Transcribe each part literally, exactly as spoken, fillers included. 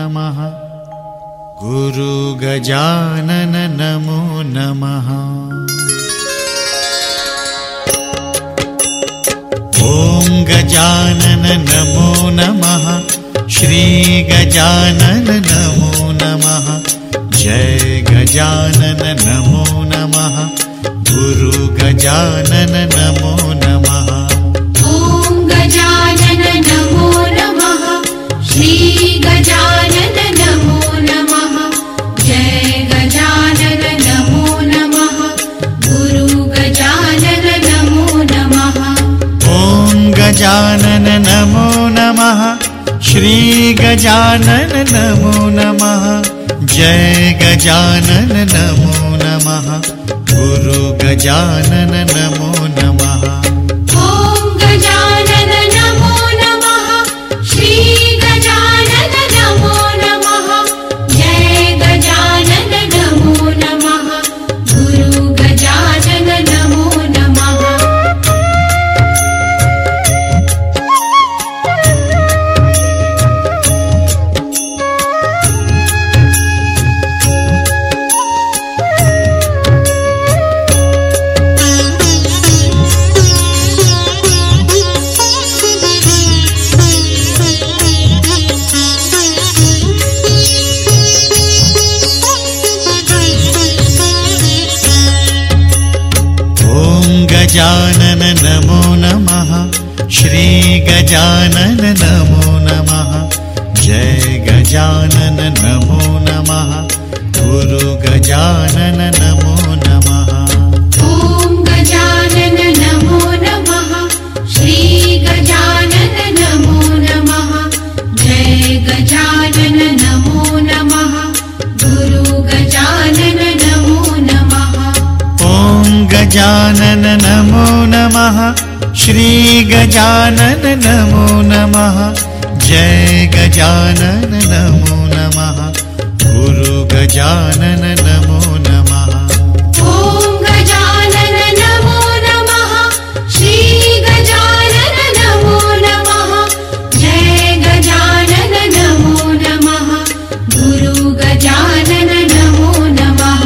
नमः। गुरु गजानन नमो नमः। ओम गजानन नमो नमः। श्री गजानन नमो नमः। जय गजानन नमो नमः। गुरु गजानन नमो नमः। ओम गजानन नमो नमः। श्री गजानन नमो नमः। जय गजानन नमो नमः। गुरु गजानन नमो नमः। ओम गजानन नमो नमः। श्री गजानन नमो नमः। जय गजानन नमो नमः। गुरु गजानन नमो नमः। ओम गजानन नमो नमः। श्री गजानन नमो नमः। जय गजानन नमो नमः। गुरु गजानन नमो नमः। गजानन नमो नमः। श्री गजानन नमो नमः। जय गजानन नमो नमः। गुरु गजानन नमो नमः। ओम गजानन नमो नमः। श्री गजानन नमो नमः। जय गजानन नमो नमः। गुरु गजानन नमो नमः। ओम गजानन नमो नमः। श्री गजानन नमो नमः। जय गजानन नमो नमः। गुरु गजानन नमो नमः। ओम गजानन नमो नमः। श्री गजानन नमो नमः। जय गजानन नमो नमः। गुरु गजानन नमो नमः।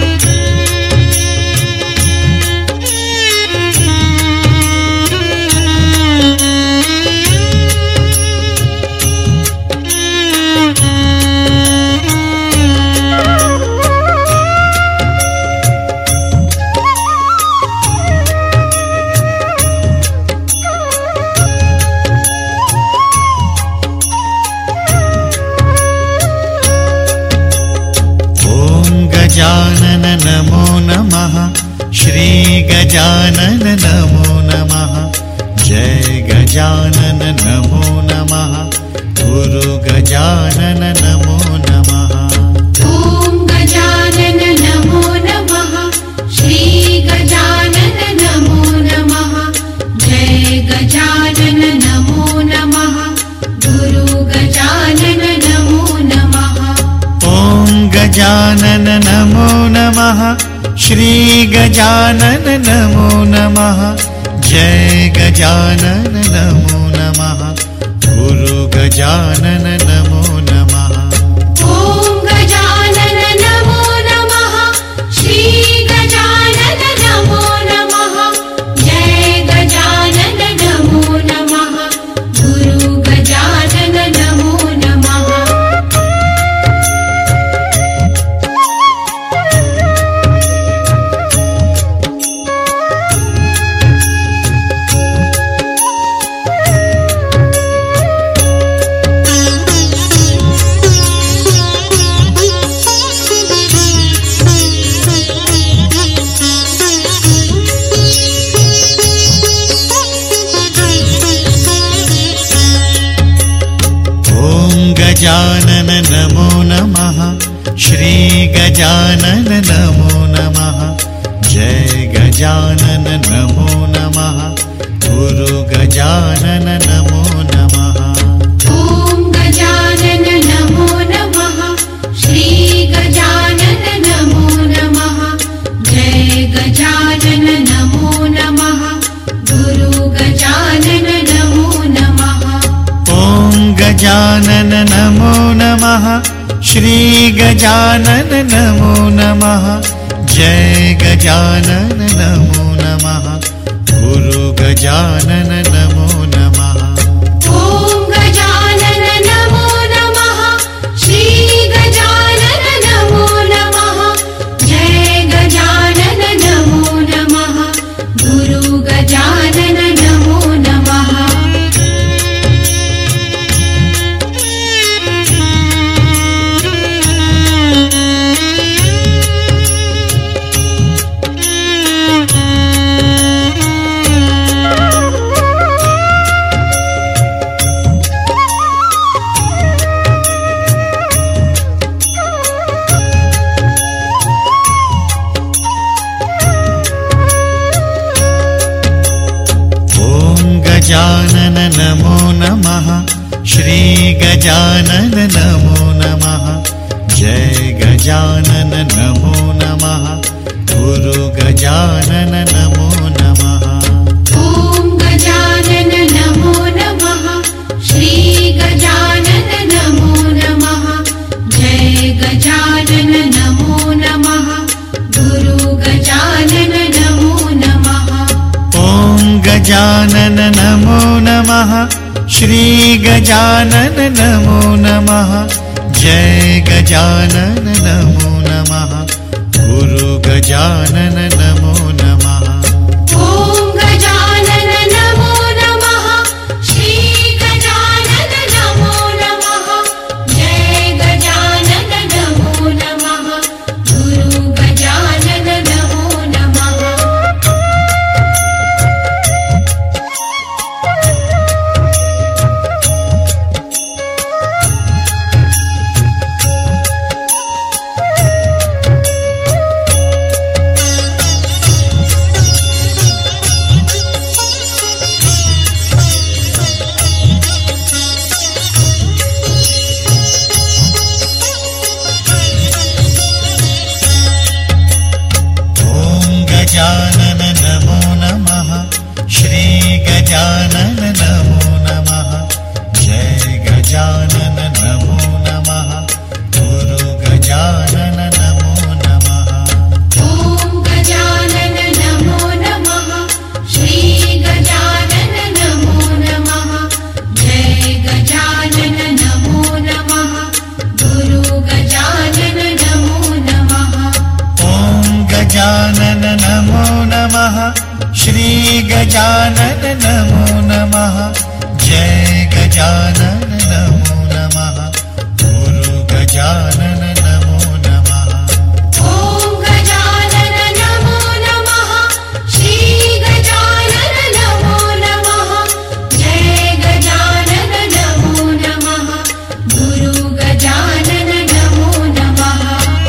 गजानन नमो नमः। श्री गजानन नमो नमः। जय गजानन नमो नमः। गुरु गजानन नमो नमः। ओम गजानन नमो नमः। श्री गजानन नमो नमः। जय गजानन नमो नमः। गुरु गजानन नमो नमः। ओम गजानन नमो नमः। श्री गजानन नमो नमः। जय गजानन नमो नमः। गुरु गजानन नमो नमः। ओम गजानन नमो नमः। श्री गजानन नमो नमः। जय गजानन नमो नमः। गुरु गजानन नमो नमः। गजानन नमो नमः। श्री गजानन नमो नमः। जय गजानन नमो नमः। गुरु गजानन नमो नमः। ओम गजानन नमो नमः। श्री गजानन नमो नमः। जय गजानन नमो नमः। गुरु गजानन नमो नमः। ओम गजानन नमो नमः। श्री गजानन नमो नमः। जय गजानन नमो नमः। गुरु गजानन नमो नमः। ॐ गजानन नमो नमः। श्री गजानन नमो नमः। जय गजानन नमो नमः। गुरु गजानन नमो नमः। गजानन नमो नमः। श्री गजानन नमो नमः। जय गजानन नमो नमः। गुरु गजानन नमो नमः। ॐ गजानन नमो नमः। श्री गजानन नमो नमः। जय गजानन नमो नमः। गुरु गजानन नमो नमः। ॐ गजानन नमो नमः। श्री गजानन नमो नमः। जय गजानन नमो नमः। गुरु गजानन नमो नमः। ॐ गजानन नमो नमः। श्री गजानन नमो नमः। जय गजानन नमो नमः। गुरु गजानन नमो नमः। गजानन नमो नमः। श्री गजानन नमो नमः। जय गजानन नमो नमः। गुरु गजानन नमो नमः। ॐ गजानन नमो नमः। श्री गजानन नमो नमः। जय गजानन नमो नमः। गुरु गजानन नमो नमः। ॐ गजानन नमो नमः। श्री गजानन नमो नमः। जय गजानन नमो नमः। गुरु गजानन नमो नमः। ॐ गजानन नमो नमः। श्री गजानन नमो नमः। जय गजानन नमो नमः। गुरु गजानन नमो नमः।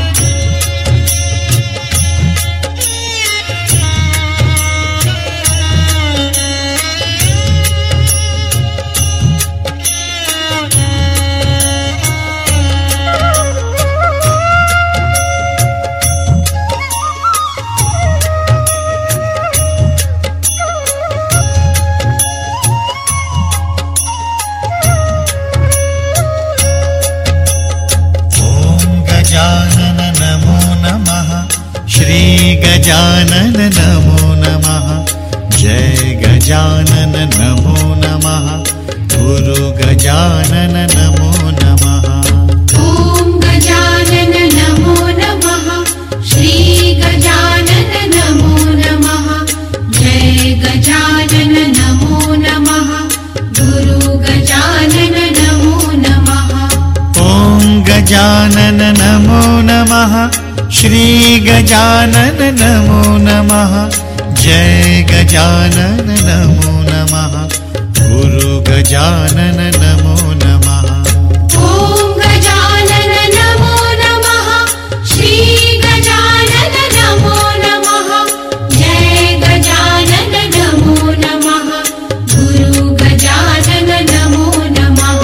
गजानन नमो नमः। श्री गजानन नमो नमः। जय गजानन नमो नमः। गुरु गजानन नमो नमः। ॐ गजानन नमो नमः। श्री गजानन नमो नमः। जय गजानन नमो नमः। गुरु गजानन नमो नमः। ॐ गजानन नमो नमः। श्री गजानन नमो नमः। जय गजानन नमो नमः। गुरु गजानन नमो नमः। ॐ गजानन नमो नमः। श्री गजानन नमो नमः। जय गजानन नमो नमः। गुरु गजानन नमो नमः।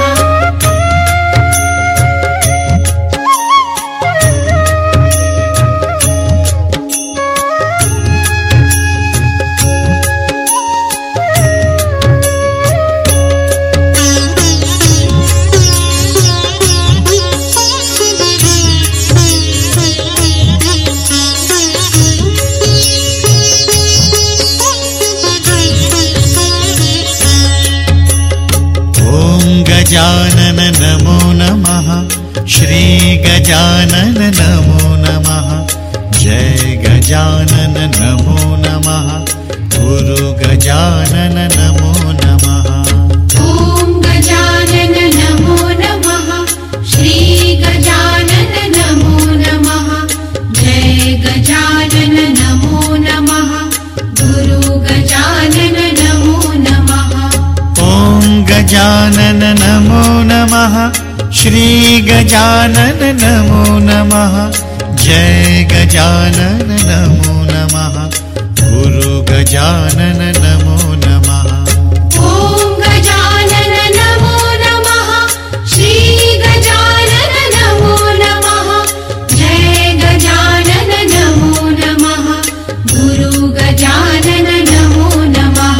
गजानन नमो नमः। श्री गजानन नमो नमः। जय गजानन नमो नमः। गुरु गजानन नमो नमः। ॐ गजानन नमो नमः। श्री गजानन नमो नमः। जय गजानन नमो नमः। गुरु गजानन नमो नमः। ॐ गजानन नमो नमः। श्री गजानन नमो नमः। जय गजानन नमो नमः। गुरु गजानन नमो नमः। ॐ गजानन नमो नमः। श्री गजानन नमो नमः। जय गजानन नमो नमः। गुरु गजानन नमो नमः।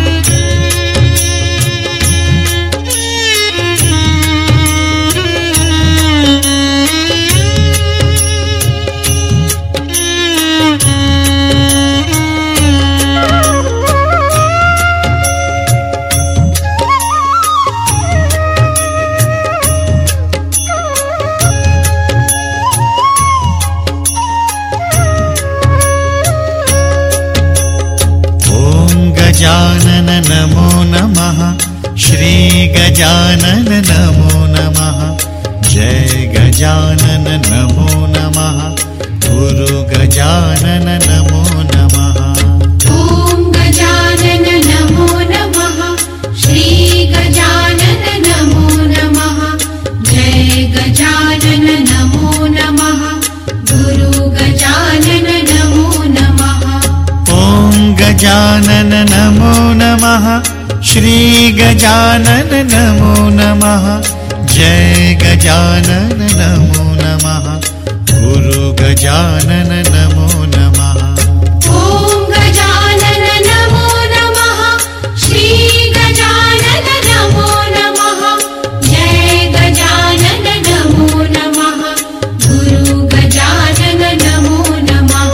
गजानन नमो नमः। श्री गजानन नमो नमः। जय गजानन नमो नमः। गुरु गजानन नमो नमः। ॐ गजानन नमो नमः। श्री गजानन नमो नमः। जय गजानन नमो नमः। गुरु गजानन नमो नमः। ॐ गजानन नमो नमः। श्री गजानन नमो नमः। जय गजानन नमो नमः। गुरु गजानन नमो नमः। ॐ गजानन नमो नमः। श्री गजानन नमो नमः। जय गजानन नमो नमः। गुरु गजानन नमो नमः।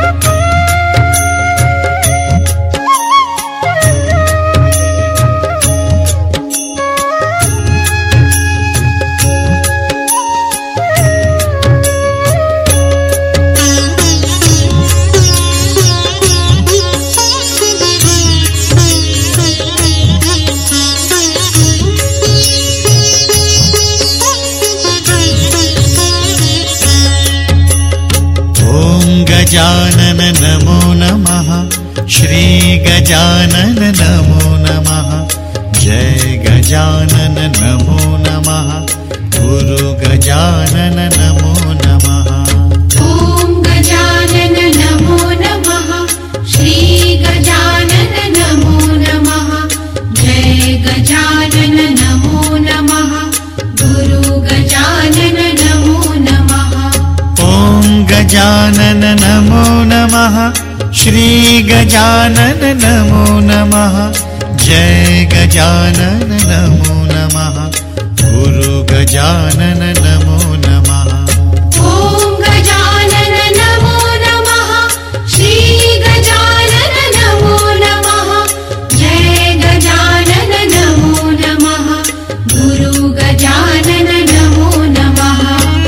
गजानन नमो नमः। श्री गजानन नमो नमः। जय गजानन नमो नमः। गुरु गजानन नमो नमः। ॐ गजानन नमो नमः। श्री गजानन नमो नमः। जय गजानन नमो नमः। गुरु गजानन नमो नमः। ॐ गजानन नमो नमः। श्री गजानन नमो नमः। जय गजानन नमो नमः। गुरु गजानन नमो नमः। ॐ गजानन नमो नमः। श्री गजानन नमो नमः। जय गजानन नमो नमः। गुरु गजानन नमो नमः।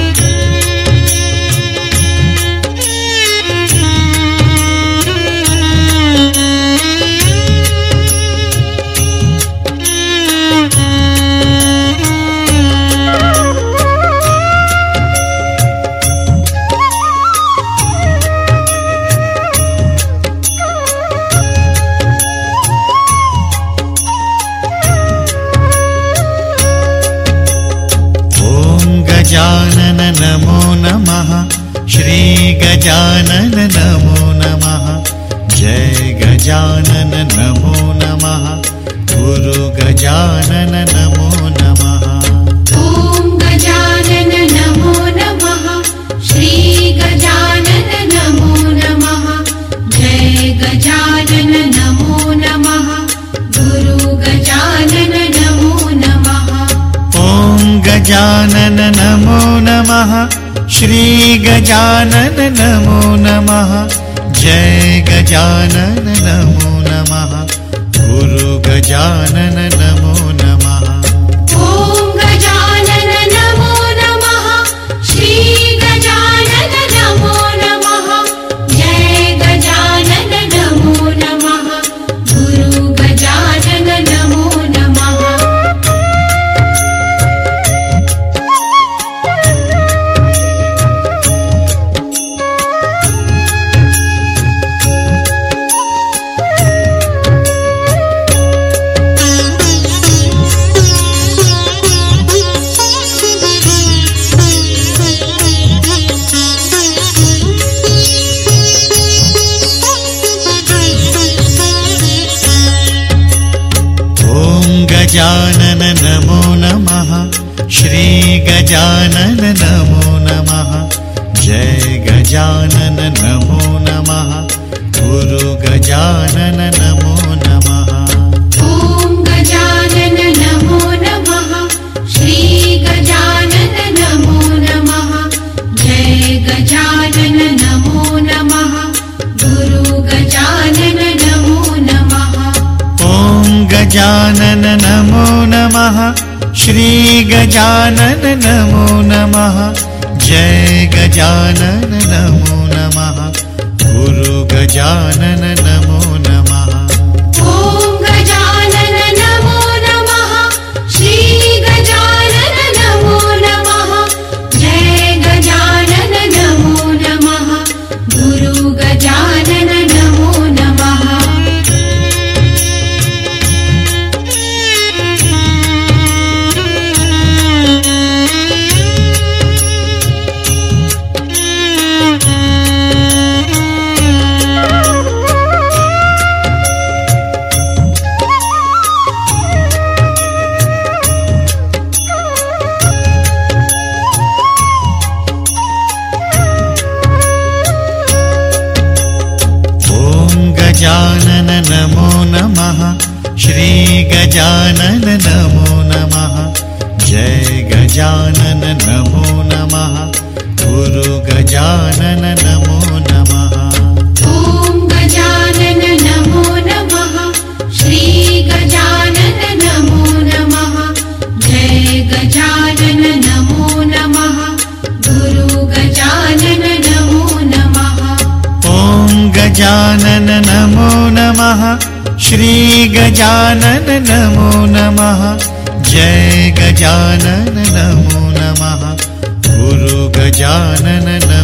गजानन नमो नमः। श्री गजानन नमो नमः। जय गजानन नमो नमः। गुरु गजानन नमो नमः। ॐ गजानन नमो नमः। श्री गजानन नमो नमः। जय गजानन नमो नमः। गुरु गजानन नमो नमः। ॐ गजानन नमो नमः। श्री गजानन नमो नमः। जय गजानन नमो नमः। गुरु गजानन नमो नमः। ॐ गजानन नमो नमः। श्री गजानन नमो नमः। जय गजानन नमो नमः। गुरु गजानन नमो नमः। ॐ गजानन नमो नमः। श्री गजानन नमो नमः। जय गजानन नमो नमः। गुरु गजानन नमो नमः। ॐ गजानन नमो नमः। श्री गजानन नमो नमः। जय गजानन नमो नमः। गुरु गजानन नमो नमः। ॐ गजानन नमो नमः। श्री गजानन नमो नमः। जय गजानन नमो नमः। गुरु गजानन नमो नमः। गजानन नमो नमः। श्री गजानन नमो नमः। जय गजानन नमो नमः। गुरु गजानन नमो नमः। ॐ गजानन नमो नमः। श्री गजानन नमो नमः। जय गजानन नमो नमः। गुरु गजानन नमो नमः। ॐ गजानन नमो नमः। श्री गजानन नमो नमः। जय गजानन नमो नमः। गुरु गजानन नमो